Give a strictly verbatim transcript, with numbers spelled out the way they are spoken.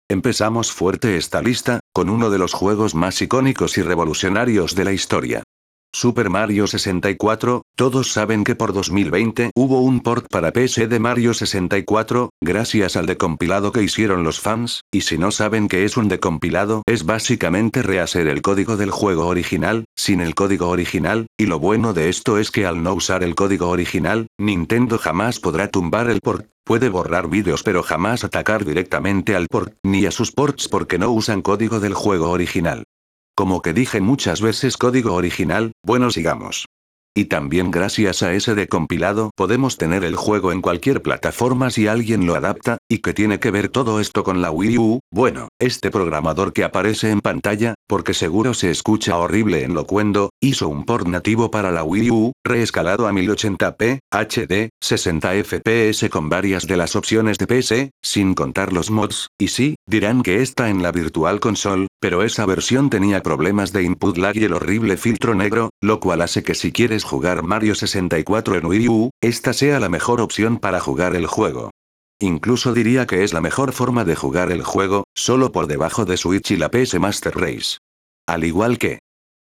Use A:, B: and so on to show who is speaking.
A: Empezamos fuerte esta lista, con uno de los juegos más icónicos y revolucionarios de la historia. Super Mario sesenta y cuatro, todos saben que por dos mil veinte hubo un port para P C de Mario sesenta y cuatro, gracias al decompilado que hicieron los fans, y si no saben qué es un decompilado, es básicamente rehacer el código del juego original, sin el código original, y lo bueno de esto es que al no usar el código original, Nintendo jamás podrá tumbar el port. Puede borrar vídeos pero jamás atacar directamente al port, ni a sus ports porque no usan código del juego original. Como que dije muchas veces código original, bueno sigamos. Y también gracias a ese decompilado podemos tener el juego en cualquier plataforma si alguien lo adapta, ¿y qué tiene que ver todo esto con la Wii U? Bueno, este programador que aparece en pantalla, porque seguro se escucha horrible en lo cuento, hizo un port nativo para la Wii U, reescalado a mil ochenta p, H D, sesenta F P S con varias de las opciones de P C, sin contar los mods, y sí, dirán que está en la Virtual Console, pero esa versión tenía problemas de input lag y el horrible filtro negro, lo cual hace que si quieres jugar Mario sesenta y cuatro en Wii U, esta sea la mejor opción para jugar el juego. Incluso diría que es la mejor forma de jugar el juego, solo por debajo de Switch y la P S Master Race. Al igual que,